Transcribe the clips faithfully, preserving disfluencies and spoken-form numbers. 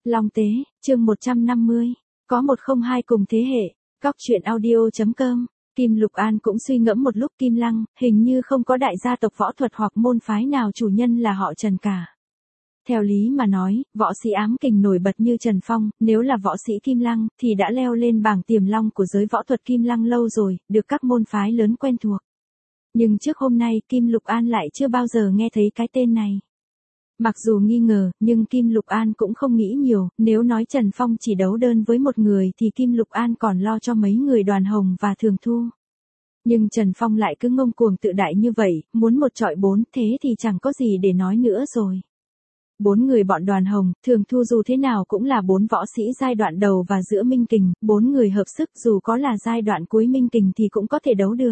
Long Tế, chương một trăm năm mươi. Có một không hai cùng thế hệ. Cóc truyện audio.com. Kim Lục An cũng suy ngẫm một lúc. Kim Lăng, hình như không có đại gia tộc võ thuật hoặc môn phái nào chủ nhân là họ Trần cả. Theo lý mà nói, võ sĩ ám kình nổi bật như Trần Phong, nếu là võ sĩ Kim Lăng, thì đã leo lên bảng tiềm long của giới võ thuật Kim Lăng lâu rồi, được các môn phái lớn quen thuộc. Nhưng trước hôm nay, Kim Lục An lại chưa bao giờ nghe thấy cái tên này. Mặc dù nghi ngờ, nhưng Kim Lục An cũng không nghĩ nhiều, nếu nói Trần Phong chỉ đấu đơn với một người thì Kim Lục An còn lo cho mấy người Đoàn Hồng và Thường Thu. Nhưng Trần Phong lại cứ ngông cuồng tự đại như vậy, muốn một trọi bốn, thế thì chẳng có gì để nói nữa rồi. Bốn người bọn Đoàn Hồng, Thường Thu dù thế nào cũng là bốn võ sĩ giai đoạn đầu và giữa minh kình, bốn người hợp sức dù có là giai đoạn cuối minh kình thì cũng có thể đấu được.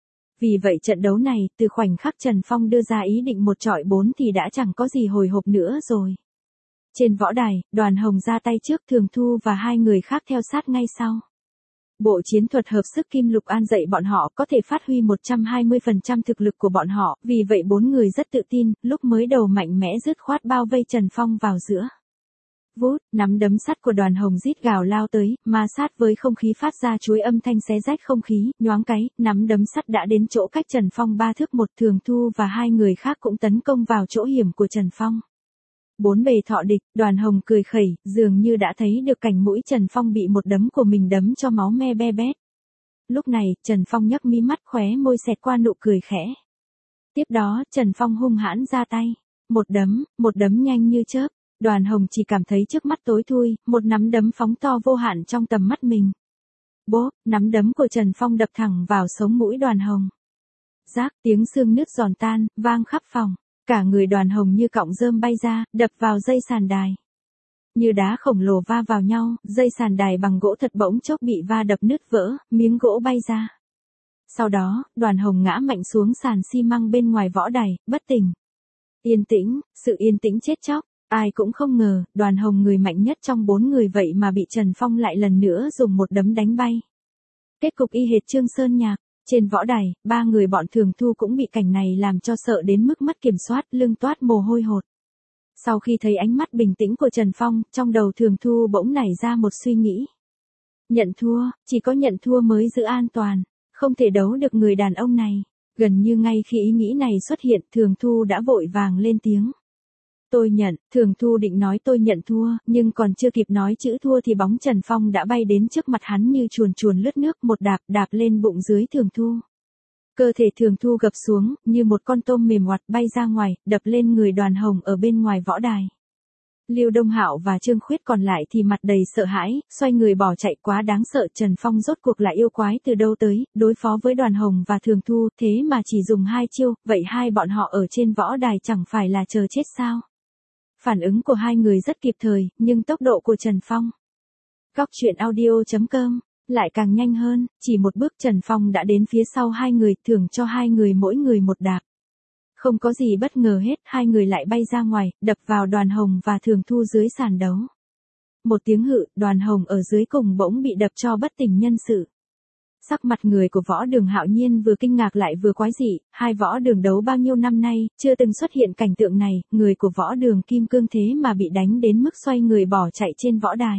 Vì vậy trận đấu này, từ khoảnh khắc Trần Phong đưa ra ý định một trọi bốn thì đã chẳng có gì hồi hộp nữa rồi. Trên võ đài, Đoàn Hồng ra tay trước, Thường Thu và hai người khác theo sát ngay sau. Bộ chiến thuật hợp sức Kim Lục An dạy bọn họ có thể phát huy một trăm hai mươi phần trăm thực lực của bọn họ, vì vậy bốn người rất tự tin, lúc mới đầu mạnh mẽ dứt khoát bao vây Trần Phong vào giữa. Vút, nắm đấm sắt của Đoàn Hồng rít gào lao tới, ma sát với không khí phát ra chuỗi âm thanh xé rách không khí, nhoáng cái, nắm đấm sắt đã đến chỗ cách Trần Phong ba thước một. Thường Thu và hai người khác cũng tấn công vào chỗ hiểm của Trần Phong. Bốn bề thọ địch, Đoàn Hồng cười khẩy, dường như đã thấy được cảnh mũi Trần Phong bị một đấm của mình đấm cho máu me be bét. Lúc này, Trần Phong nhấc mí mắt, khóe môi xẹt qua nụ cười khẽ. Tiếp đó, Trần Phong hung hãn ra tay. Một đấm, một đấm nhanh như chớp. Đoàn Hồng chỉ cảm thấy trước mắt tối thui, một nắm đấm phóng to vô hạn trong tầm mắt mình. Bốp, nắm đấm của Trần Phong đập thẳng vào sống mũi Đoàn Hồng. Rác, tiếng xương nứt giòn tan, vang khắp phòng. Cả người Đoàn Hồng như cọng rơm bay ra, đập vào dây sàn đài. Như đá khổng lồ va vào nhau, dây sàn đài bằng gỗ thật bỗng chốc bị va đập nứt vỡ, miếng gỗ bay ra. Sau đó, Đoàn Hồng ngã mạnh xuống sàn xi măng bên ngoài võ đài, bất tỉnh. Yên tĩnh, sự yên tĩnh chết chóc. Ai cũng không ngờ, Đoàn Hồng người mạnh nhất trong bốn người vậy mà bị Trần Phong lại lần nữa dùng một đấm đánh bay. Kết cục y hệt Trương Sơn Nhạc. Trên võ đài, ba người bọn Thường Thu cũng bị cảnh này làm cho sợ đến mức mất kiểm soát, lưng toát mồ hôi hột. Sau khi thấy ánh mắt bình tĩnh của Trần Phong, trong đầu Thường Thu bỗng nảy ra một suy nghĩ. Nhận thua, chỉ có nhận thua mới giữ an toàn, không thể đấu được người đàn ông này. Gần như ngay khi ý nghĩ này xuất hiện, Thường Thu đã vội vàng lên tiếng. Tôi nhận, Thường Thu định nói tôi nhận thua, nhưng còn chưa kịp nói chữ thua thì bóng Trần Phong đã bay đến trước mặt hắn như chuồn chuồn lướt nước, một đạp đạp lên bụng dưới Thường Thu. Cơ thể Thường Thu gập xuống, như một con tôm mềm oặt bay ra ngoài, đập lên người Đoàn Hồng ở bên ngoài võ đài. Lưu Đông Hạo và Trương Khuyết còn lại thì mặt đầy sợ hãi, xoay người bỏ chạy. Quá đáng sợ, Trần Phong rốt cuộc lại yêu quái từ đâu tới, đối phó với Đoàn Hồng và Thường Thu, thế mà chỉ dùng hai chiêu, vậy hai bọn họ ở trên võ đài chẳng phải là chờ chết sao? Phản ứng của hai người rất kịp thời, nhưng tốc độ của Trần Phong. Cóc truyện audio.com lại càng nhanh hơn, chỉ một bước Trần Phong đã đến phía sau hai người, thưởng cho hai người mỗi người một đạp. Không có gì bất ngờ hết, hai người lại bay ra ngoài, đập vào Đoàn Hồng và Thường Thu dưới sàn đấu. Một tiếng hự, Đoàn Hồng ở dưới cùng bỗng bị đập cho bất tỉnh nhân sự. Sắc mặt người của Võ Đường Hạo Nhiên vừa kinh ngạc lại vừa quái dị, hai Võ Đường đấu bao nhiêu năm nay, chưa từng xuất hiện cảnh tượng này, người của Võ Đường Kim Cương thế mà bị đánh đến mức xoay người bỏ chạy trên võ đài.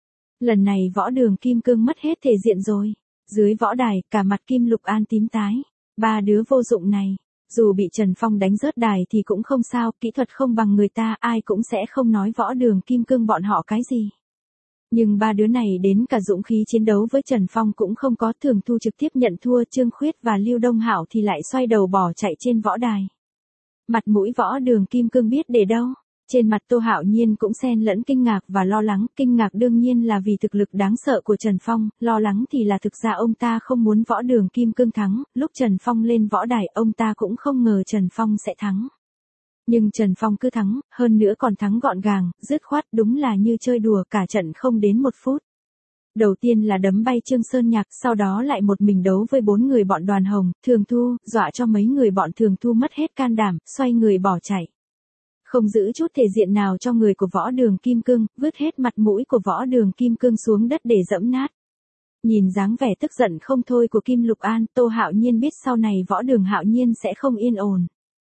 Lần này Võ Đường Kim Cương mất hết thể diện rồi. Dưới võ đài, cả mặt Kim Lục An tím tái. Ba đứa vô dụng này, dù bị Trần Phong đánh rớt đài thì cũng không sao, kỹ thuật không bằng người ta, ai cũng sẽ không nói Võ Đường Kim Cương bọn họ cái gì. Nhưng ba đứa này đến cả dũng khí chiến đấu với Trần Phong cũng không có. Thường Thu trực tiếp nhận thua, Trương Khuyết và Lưu Đông Hạo thì lại xoay đầu bỏ chạy trên võ đài. Mặt mũi Võ Đường Kim Cương biết để đâu. Trên mặt Tô Hạo Nhiên cũng xen lẫn kinh ngạc và lo lắng, kinh ngạc đương nhiên là vì thực lực đáng sợ của Trần Phong, lo lắng thì là thực ra ông ta không muốn Võ Đường Kim Cương thắng, lúc Trần Phong lên võ đài ông ta cũng không ngờ Trần Phong sẽ thắng. Nhưng Trần Phong cứ thắng, hơn nữa còn thắng gọn gàng, dứt khoát, đúng là như chơi đùa, cả trận không đến một phút. Đầu tiên là đấm bay Trương Sơn Nhạc, sau đó lại một mình đấu với bốn người bọn Đoàn Hồng, Thường Thu, dọa cho mấy người bọn Thường Thu mất hết can đảm, xoay người bỏ chạy. Không giữ chút thể diện nào cho người của Võ Đường Kim Cương, vứt hết mặt mũi của Võ Đường Kim Cương xuống đất để dẫm nát. Nhìn dáng vẻ tức giận không thôi của Kim Lục An, Tô Hạo Nhiên biết sau này Võ Đường Hạo Nhiên sẽ không yên ổn.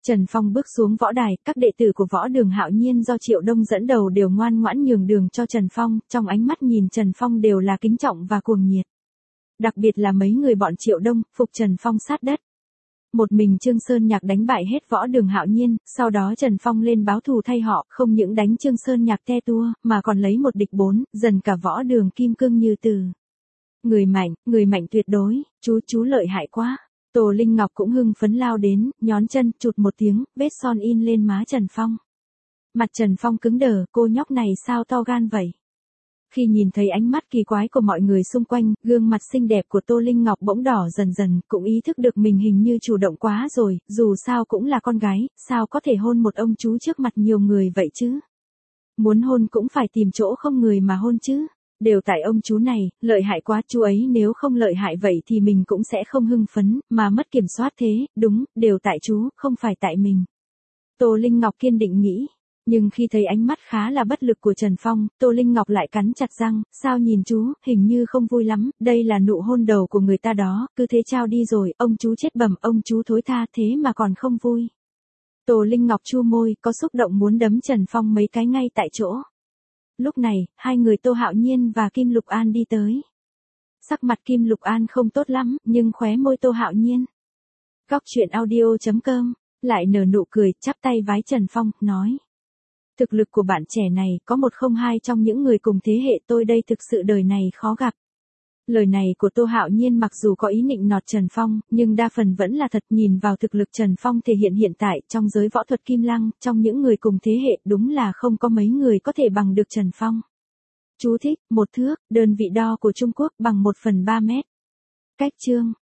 Trần Phong bước xuống võ đài, các đệ tử của võ đường Hạo Nhiên do Triệu Đông dẫn đầu đều ngoan ngoãn nhường đường cho Trần Phong, trong ánh mắt nhìn Trần Phong đều là kính trọng và cuồng nhiệt. Đặc biệt là mấy người bọn Triệu Đông, phục Trần Phong sát đất. Một mình Trương Sơn Nhạc đánh bại hết võ đường Hạo Nhiên, sau đó Trần Phong lên báo thù thay họ, không những đánh Trương Sơn Nhạc te tua, mà còn lấy một địch bốn, dần cả võ đường kim cương như từ. Người mạnh, người mạnh tuyệt đối, chú chú lợi hại quá. Tô Linh Ngọc cũng hưng phấn lao đến, nhón chân, chụt một tiếng, vết son in lên má Trần Phong. Mặt Trần Phong cứng đờ, cô nhóc này sao to gan vậy? Khi nhìn thấy ánh mắt kỳ quái của mọi người xung quanh, gương mặt xinh đẹp của Tô Linh Ngọc bỗng đỏ dần dần, cũng ý thức được mình hình như chủ động quá rồi, dù sao cũng là con gái, sao có thể hôn một ông chú trước mặt nhiều người vậy chứ? Muốn hôn cũng phải tìm chỗ không người mà hôn chứ. Đều tại ông chú này, lợi hại quá, chú ấy nếu không lợi hại vậy thì mình cũng sẽ không hưng phấn, mà mất kiểm soát thế, đúng, đều tại chú, không phải tại mình. Tô Linh Ngọc kiên định nghĩ, nhưng khi thấy ánh mắt khá là bất lực của Trần Phong, Tô Linh Ngọc lại cắn chặt răng, sao nhìn chú, hình như không vui lắm, đây là nụ hôn đầu của người ta đó, cứ thế trao đi rồi, ông chú chết bẩm, ông chú thối tha thế mà còn không vui. Tô Linh Ngọc chu môi, có xúc động muốn đấm Trần Phong mấy cái ngay tại chỗ. Lúc này, hai người Tô Hạo Nhiên và Kim Lục An đi tới. Sắc mặt Kim Lục An không tốt lắm, nhưng khóe môi Tô Hạo Nhiên. Cóc truyện audio chấm com, lại nở nụ cười, chắp tay vái Trần Phong, nói. Thực lực của bạn trẻ này, có một không hai trong những người cùng thế hệ tôi đây thực sự đời này khó gặp. Lời này của Tô Hạo Nhiên mặc dù có ý nịnh nọt Trần Phong, nhưng đa phần vẫn là thật, nhìn vào thực lực Trần Phong thể hiện hiện tại trong giới võ thuật Kim Lăng, trong những người cùng thế hệ đúng là không có mấy người có thể bằng được Trần Phong. Chú thích, một thước, đơn vị đo của Trung Quốc bằng một phần ba mét. Cách chương.